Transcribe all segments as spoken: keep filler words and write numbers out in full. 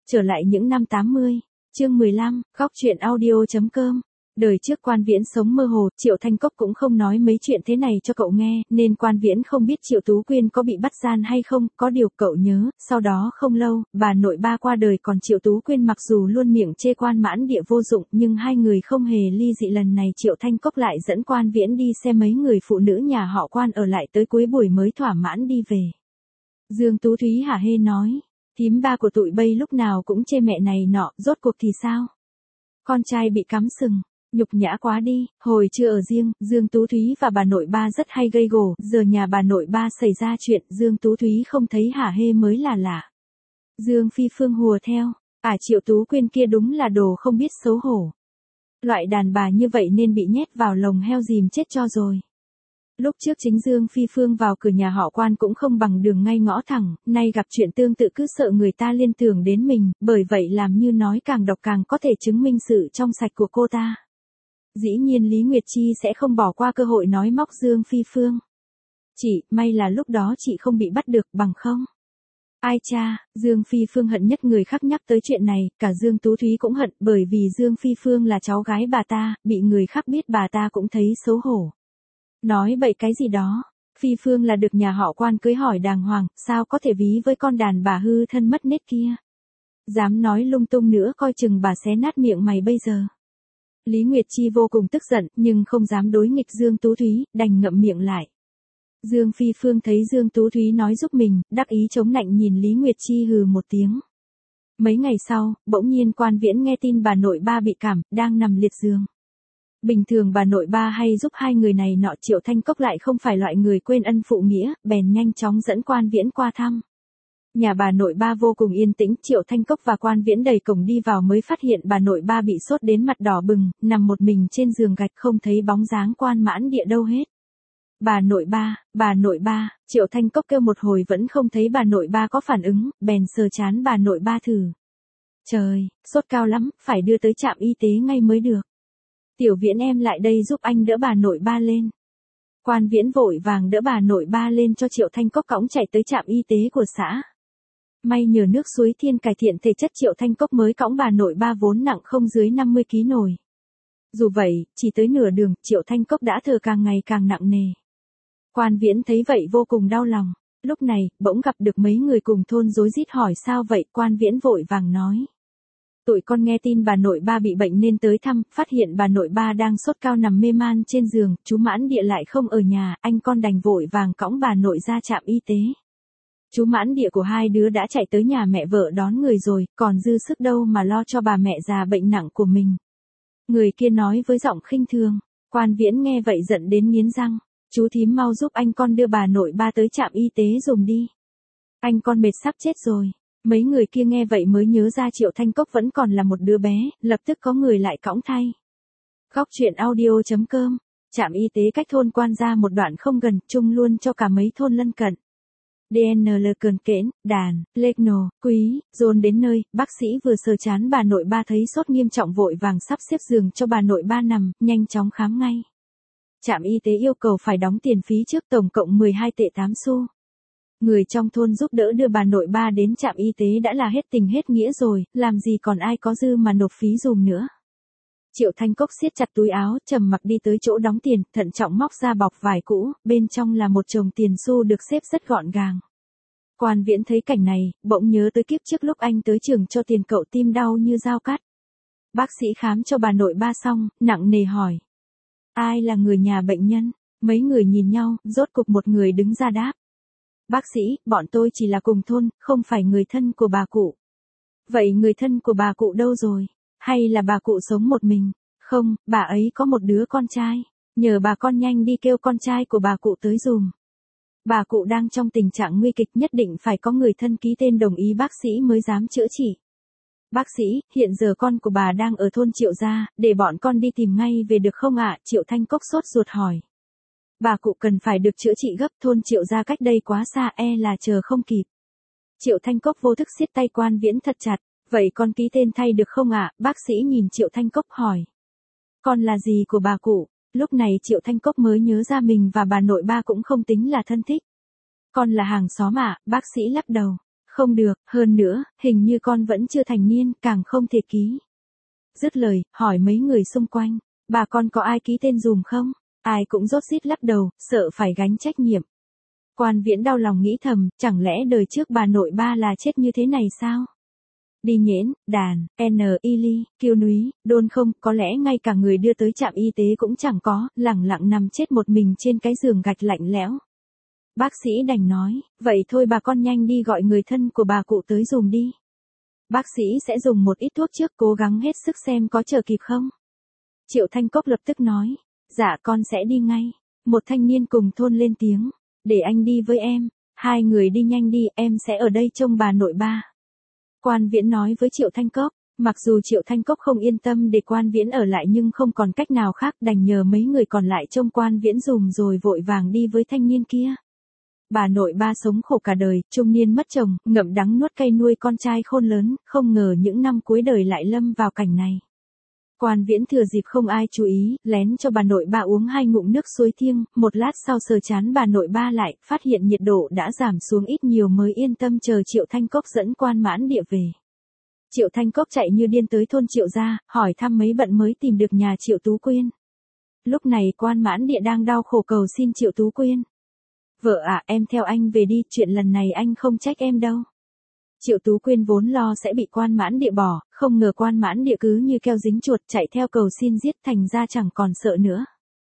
Trở lại những năm tám mươi, chương mười lăm, góc truyện audio chấm com. Đời trước Quan Viễn sống mơ hồ, Triệu Thanh Cốc cũng không nói mấy chuyện thế này cho cậu nghe, nên Quan Viễn không biết Triệu Tú Quyên có bị bắt gian hay không, có điều cậu nhớ, sau đó không lâu, bà nội ba qua đời còn Triệu Tú Quyên mặc dù luôn miệng chê Quan Mãn Địa vô dụng nhưng hai người không hề ly dị. Lần này Triệu Thanh Cốc lại dẫn Quan Viễn đi xem mấy người phụ nữ nhà họ Quan ở lại tới cuối buổi mới thỏa mãn đi về. Dương Tú Thúy hả hê nói, thím ba của tụi bây lúc nào cũng chê mẹ này nọ, rốt cuộc thì sao? Con trai bị cắm sừng. Nhục nhã quá đi, hồi chưa ở riêng, Dương Tú Thúy và bà nội ba rất hay gây gổ, giờ nhà bà nội ba xảy ra chuyện, Dương Tú Thúy không thấy hả hê mới là lạ. Dương Phi Phương hùa theo, à Triệu Tú Quyên kia đúng là đồ không biết xấu hổ. Loại đàn bà như vậy nên bị nhét vào lồng heo dìm chết cho rồi. Lúc trước chính Dương Phi Phương vào cửa nhà họ Quan cũng không bằng đường ngay ngõ thẳng, nay gặp chuyện tương tự cứ sợ người ta liên tưởng đến mình, bởi vậy làm như nói càng độc càng có thể chứng minh sự trong sạch của cô ta. Dĩ nhiên Lý Nguyệt Chi sẽ không bỏ qua cơ hội nói móc Dương Phi Phương. Chỉ, may là lúc đó chị không bị bắt được, bằng không. Ai cha, Dương Phi Phương hận nhất người khác nhắc tới chuyện này, cả Dương Tú Thúy cũng hận, bởi vì Dương Phi Phương là cháu gái bà ta, bị người khác biết bà ta cũng thấy xấu hổ. Nói bậy cái gì đó, Phi Phương là được nhà họ Quan cưới hỏi đàng hoàng, sao có thể ví với con đàn bà hư thân mất nết kia. Dám nói lung tung nữa coi chừng bà xé nát miệng mày bây giờ. Lý Nguyệt Chi vô cùng tức giận, nhưng không dám đối nghịch Dương Tú Thúy, đành ngậm miệng lại. Dương Phi Phương thấy Dương Tú Thúy nói giúp mình, đắc ý chống nạnh nhìn Lý Nguyệt Chi hừ một tiếng. Mấy ngày sau, bỗng nhiên Quan Viễn nghe tin bà nội ba bị cảm, đang nằm liệt giường. Bình thường bà nội ba hay giúp hai người này nọ, Triệu Thanh Cốc lại không phải loại người quên ân phụ nghĩa, bèn nhanh chóng dẫn Quan Viễn qua thăm. Nhà bà nội ba vô cùng yên tĩnh, Triệu Thanh Cốc và Quan Viễn đẩy cổng đi vào mới phát hiện bà nội ba bị sốt đến mặt đỏ bừng, nằm một mình trên giường gạch không thấy bóng dáng Quan Mãn Địa đâu hết. Bà nội ba, bà nội ba, Triệu Thanh Cốc kêu một hồi vẫn không thấy bà nội ba có phản ứng, bèn sờ trán bà nội ba thử. Trời, sốt cao lắm, phải đưa tới trạm y tế ngay mới được. Tiểu Viễn em lại đây giúp anh đỡ bà nội ba lên. Quan Viễn vội vàng đỡ bà nội ba lên cho Triệu Thanh Cốc cõng chạy tới trạm y tế của xã. May nhờ nước suối thiên cải thiện thể chất, Triệu Thanh Cốc mới cõng bà nội ba vốn nặng không dưới năm mươi ki lô gam nổi. Dù vậy, chỉ tới nửa đường, Triệu Thanh Cốc đã thở càng ngày càng nặng nề. Quan Viễn thấy vậy vô cùng đau lòng. Lúc này, bỗng gặp được mấy người cùng thôn rối rít hỏi sao vậy, Quan Viễn vội vàng nói. Tụi con nghe tin bà nội ba bị bệnh nên tới thăm, phát hiện bà nội ba đang sốt cao nằm mê man trên giường, chú Mãn Địa lại không ở nhà, anh con đành vội vàng cõng bà nội ra trạm y tế. Chú Mãn Địa của hai đứa đã chạy tới nhà mẹ vợ đón người rồi, còn dư sức đâu mà lo cho bà mẹ già bệnh nặng của mình. Người kia nói với giọng khinh thường. Quan Viễn nghe vậy giận đến nghiến răng. Chú thím mau giúp anh con đưa bà nội ba tới trạm y tế dùm đi. Anh con mệt sắp chết rồi. Mấy người kia nghe vậy mới nhớ ra Triệu Thanh Cốc vẫn còn là một đứa bé, lập tức có người lại cõng thay. Góc truyện audio chấm com. Trạm y tế cách thôn Quan ra một đoạn không gần, chung luôn cho cả mấy thôn lân cận. đê en lờ Cờn Kẽn, Đàn, Lệch Nồ, Quý, dồn đến nơi, bác sĩ vừa sờ chán bà nội ba thấy sốt nghiêm trọng vội vàng sắp xếp giường cho bà nội ba nằm, nhanh chóng khám ngay. Trạm y tế yêu cầu phải đóng tiền phí trước, tổng cộng mười hai tệ tám xu. Người trong thôn giúp đỡ đưa bà nội ba đến trạm y tế đã là hết tình hết nghĩa rồi, làm gì còn ai có dư mà nộp phí dùm nữa. Triệu Thanh Cốc siết chặt túi áo, trầm mặc đi tới chỗ đóng tiền, thận trọng móc ra bọc vải cũ, bên trong là một chồng tiền xu được xếp rất gọn gàng. Quan Viễn thấy cảnh này, bỗng nhớ tới kiếp trước lúc anh tới trường cho tiền cậu tim đau như dao cắt. Bác sĩ khám cho bà nội ba xong, nặng nề hỏi. Ai là người nhà bệnh nhân? Mấy người nhìn nhau, rốt cục một người đứng ra đáp. Bác sĩ, bọn tôi chỉ là cùng thôn, không phải người thân của bà cụ. Vậy người thân của bà cụ đâu rồi? Hay là bà cụ sống một mình? Không, bà ấy có một đứa con trai. Nhờ bà con nhanh đi kêu con trai của bà cụ tới dùm. Bà cụ đang trong tình trạng nguy kịch, nhất định phải có người thân ký tên đồng ý bác sĩ mới dám chữa trị. Bác sĩ, hiện giờ con của bà đang ở thôn Triệu gia, để bọn con đi tìm ngay về được không ạ? Triệu Thanh Cốc sốt ruột hỏi. Bà cụ cần phải được chữa trị gấp, thôn Triệu gia cách đây quá xa, e là chờ không kịp. Triệu Thanh Cốc vô thức siết tay Quan Viễn thật chặt. Vậy con ký tên thay được không ạ? Bác sĩ nhìn Triệu Thanh Cốc hỏi. Con là gì của bà cụ? Lúc này Triệu Thanh Cốc mới nhớ ra mình và bà nội ba cũng không tính là thân thích. Con là hàng xóm ạ, bác sĩ lắc đầu. Không được, hơn nữa, hình như con vẫn chưa thành niên, càng không thể ký. Dứt lời, hỏi mấy người xung quanh, bà con có ai ký tên dùm không? Ai cũng rốt rít lắc đầu, sợ phải gánh trách nhiệm. Quan Viễn đau lòng nghĩ thầm, chẳng lẽ đời trước bà nội ba là chết như thế này sao? Đi nhễn, đàn, n, y ly, kiêu núi, đôn không, có lẽ ngay cả người đưa tới trạm y tế cũng chẳng có, lẳng lặng nằm chết một mình trên cái giường gạch lạnh lẽo. Bác sĩ đành nói, vậy thôi bà con nhanh đi gọi người thân của bà cụ tới dùng đi. Bác sĩ sẽ dùng một ít thuốc trước, cố gắng hết sức xem có chờ kịp không. Triệu Thanh Cốc lập tức nói, dạ con sẽ đi ngay. Một thanh niên cùng thôn lên tiếng, để anh đi với em. Hai người đi nhanh đi, em sẽ ở đây trông bà nội ba. Quan Viễn nói với Triệu Thanh Cốc, mặc dù Triệu Thanh Cốc không yên tâm để Quan Viễn ở lại nhưng không còn cách nào khác, đành nhờ mấy người còn lại trông Quan Viễn dùm rồi vội vàng đi với thanh niên kia. Bà nội ba sống khổ cả đời, trung niên mất chồng, ngậm đắng nuốt cay nuôi con trai khôn lớn, không ngờ những năm cuối đời lại lâm vào cảnh này. Quan Viễn thừa dịp không ai chú ý, lén cho bà nội ba uống hai ngụm nước suối thiêng, một lát sau sờ chán bà nội ba lại, phát hiện nhiệt độ đã giảm xuống ít nhiều mới yên tâm chờ Triệu Thanh Cốc dẫn Quan Mãn Địa về. Triệu Thanh Cốc chạy như điên tới thôn Triệu gia, hỏi thăm mấy bận mới tìm được nhà Triệu Tú Quyên. Lúc này Quan Mãn Địa đang đau khổ cầu xin Triệu Tú Quyên. Vợ ạ, em theo anh về đi, chuyện lần này anh không trách em đâu. Triệu Tú Quyên vốn lo sẽ bị Quan Mãn Địa bỏ, không ngờ Quan Mãn Địa cứ như keo dính chuột chạy theo cầu xin giết, thành ra chẳng còn sợ nữa.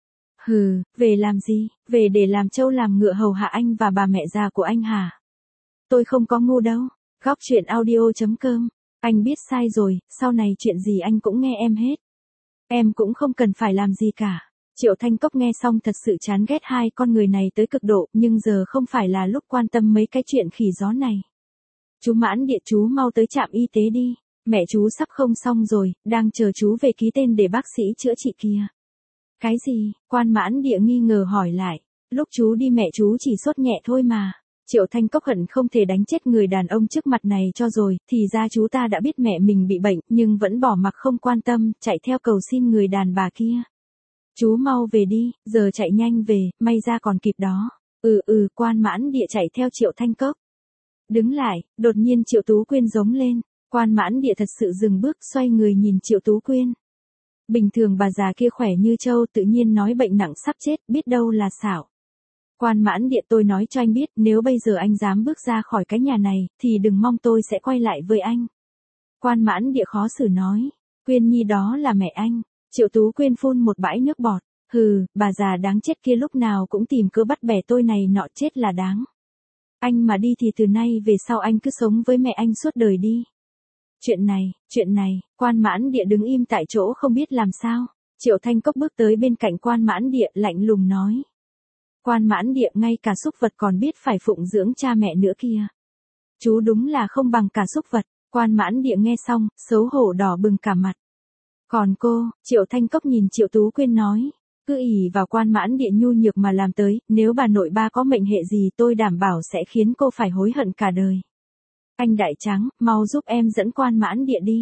Hừ, về làm gì, về để làm trâu làm ngựa hầu hạ anh và bà mẹ già của anh hả? Tôi không có ngu đâu. Góc truyện audio chấm com. Anh biết sai rồi, sau này chuyện gì anh cũng nghe em hết. Em cũng không cần phải làm gì cả. Triệu Thanh Cốc nghe xong thật sự chán ghét hai con người này tới cực độ, nhưng giờ không phải là lúc quan tâm mấy cái chuyện khỉ gió này. Chú Mãn Địa, chú mau tới trạm y tế đi, mẹ chú sắp không xong rồi, đang chờ chú về ký tên để bác sĩ chữa trị kìa. Cái gì? Quan Mãn Địa nghi ngờ hỏi lại, lúc chú đi mẹ chú chỉ sốt nhẹ thôi mà. Triệu Thanh Cốc hận không thể đánh chết người đàn ông trước mặt này cho rồi, thì ra chú ta đã biết mẹ mình bị bệnh, nhưng vẫn bỏ mặc không quan tâm, chạy theo cầu xin người đàn bà kia. Chú mau về đi, giờ chạy nhanh về, may ra còn kịp đó. Ừ ừ, Quan Mãn Địa chạy theo Triệu Thanh Cốc. Đứng lại, đột nhiên Triệu Tú Quyên giống lên, Quan Mãn Địa thật sự dừng bước, xoay người nhìn Triệu Tú Quyên. Bình thường bà già kia khỏe như trâu, tự nhiên nói bệnh nặng sắp chết, biết đâu là xảo. Quan Mãn Địa, tôi nói cho anh biết, nếu bây giờ anh dám bước ra khỏi cái nhà này, thì đừng mong tôi sẽ quay lại với anh. Quan Mãn Địa khó xử nói, Quyên Nhi đó là mẹ anh. Triệu Tú Quyên phun một bãi nước bọt, hừ, bà già đáng chết kia lúc nào cũng tìm cớ bắt bẻ tôi này nọ, chết là đáng. Anh mà đi thì từ nay về sau anh cứ sống với mẹ anh suốt đời đi. Chuyện này, chuyện này, Quan Mãn Địa đứng im tại chỗ không biết làm sao. Triệu Thanh Cốc bước tới bên cạnh Quan Mãn Địa lạnh lùng nói. Quan Mãn Địa, ngay cả súc vật còn biết phải phụng dưỡng cha mẹ nữa kia. Chú đúng là không bằng cả súc vật. Quan Mãn Địa nghe xong, xấu hổ đỏ bừng cả mặt. Còn cô, Triệu Thanh Cốc nhìn Triệu Tú Quyên nói, cứ ỷ vào Quan Mãn Địa nhu nhược mà làm tới, nếu bà nội ba có mệnh hệ gì tôi đảm bảo sẽ khiến cô phải hối hận cả đời. Anh Đại Tráng, mau giúp em dẫn Quan Mãn Địa đi.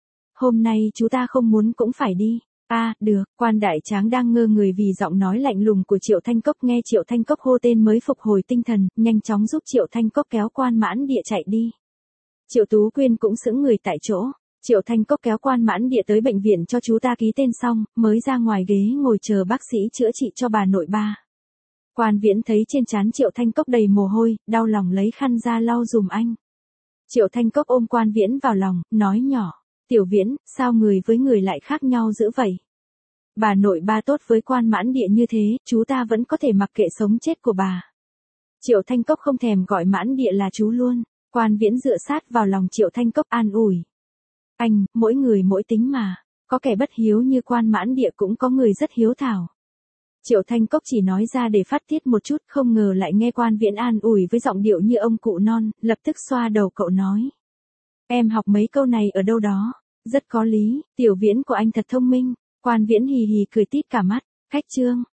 Hôm nay chú ta không muốn cũng phải đi. A, à, được, Quan Đại Tráng đang ngơ người vì giọng nói lạnh lùng của Triệu Thanh Cốc, nghe Triệu Thanh Cốc hô tên mới phục hồi tinh thần, nhanh chóng giúp Triệu Thanh Cốc kéo Quan Mãn Địa chạy đi. Triệu Tú Quyên cũng sững người tại chỗ. Triệu Thanh Cốc kéo Quan Mãn Địa tới bệnh viện cho chú ta ký tên xong, mới ra ngoài ghế ngồi chờ bác sĩ chữa trị cho bà nội ba. Quan Viễn thấy trên trán Triệu Thanh Cốc đầy mồ hôi, đau lòng lấy khăn ra lau dùm anh. Triệu Thanh Cốc ôm Quan Viễn vào lòng, nói nhỏ, Tiểu Viễn, sao người với người lại khác nhau dữ vậy? Bà nội ba tốt với Quan Mãn Địa như thế, chú ta vẫn có thể mặc kệ sống chết của bà. Triệu Thanh Cốc không thèm gọi Mãn Địa là chú luôn. Quan Viễn dựa sát vào lòng Triệu Thanh Cốc an ủi. Anh, mỗi người mỗi tính mà, có kẻ bất hiếu như Quan Mãn Địa cũng có người rất hiếu thảo. Triệu Thanh Cốc chỉ nói ra để phát tiết một chút, không ngờ lại nghe Quan Viễn an ủi với giọng điệu như ông cụ non, lập tức xoa đầu cậu nói. Em học mấy câu này ở đâu đó, rất có lý, Tiểu Viễn của anh thật thông minh. Quan Viễn hì hì cười tít cả mắt, khách trương.